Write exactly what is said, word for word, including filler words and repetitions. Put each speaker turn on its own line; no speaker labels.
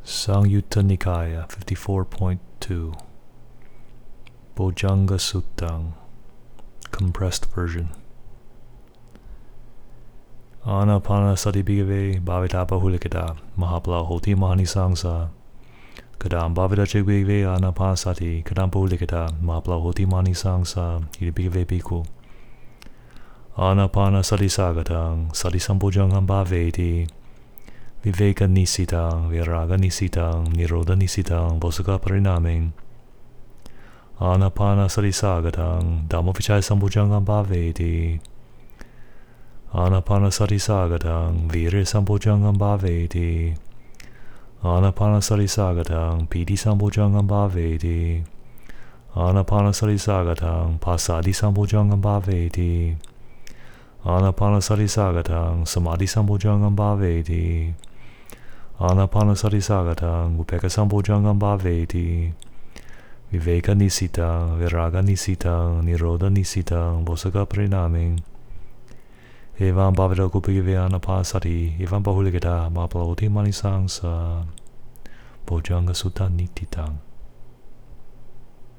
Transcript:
Sangyutta Nikaya fifty-four point two Bojjhanga Suttam, compressed version. Anapanasati bhikkhave bhavita bahulikata mahapala hoti mahanisangsa kadam bhavita chik bhikkhave anapanasati kadam bahulikata mahapala hoti mahanisangsa iti bhikkhave bhikkhu anapanasati sagatang sati sambojjhangam bhaveti viveka nisitang viraga nisitang nirodha nisitang vosaka parinaming anapanasati sagatang dhammavichaya sambojjhangam bhaveti anapanasati sagatang virya sambojjhangam bhaveti anapanasati sagatang piti sambojjhangam bhaveti anapanasati sagatang pasadi sambojjhangam bhaveti anapanasati sagatang samadhi sambojjhangam bhaveti anapanasati sagatang upeka sambojjhangam bhaveti viveka nisitang viraga nisitang nirodha nisitang vosaka parinaming evam bhavita bhikkhave anapanasati evam bahulikata mahapala hoti mahanisangsa Bojjhanga Sutta Nititang.